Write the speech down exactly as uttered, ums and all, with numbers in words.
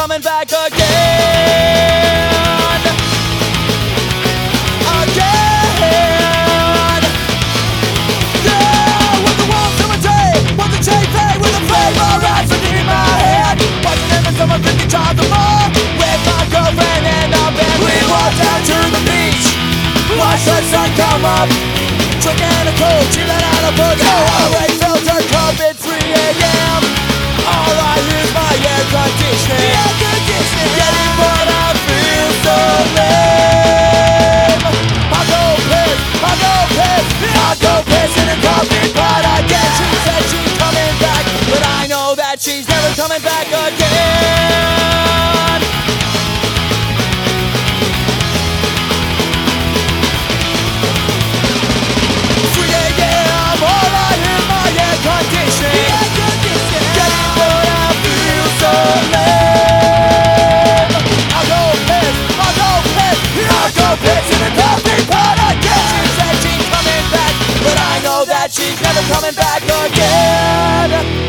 coming back again. Again. Yeah, with the walls of a day, with the chain fade, with the flame of rats in my head. Watching them and someone fifty times or more. With my girlfriend and our band, we walked down to the beach. Watch the sun come up, drinking a cold, chilling out a book. Oh, already felt her cup at three a m All I hear is my air conditioning. Air conditioning. Getting what I feel so lame. I go piss, I go piss, I go piss in a coffee pot again. She said she's coming back, but I know that she's never coming back again. She's never coming back again.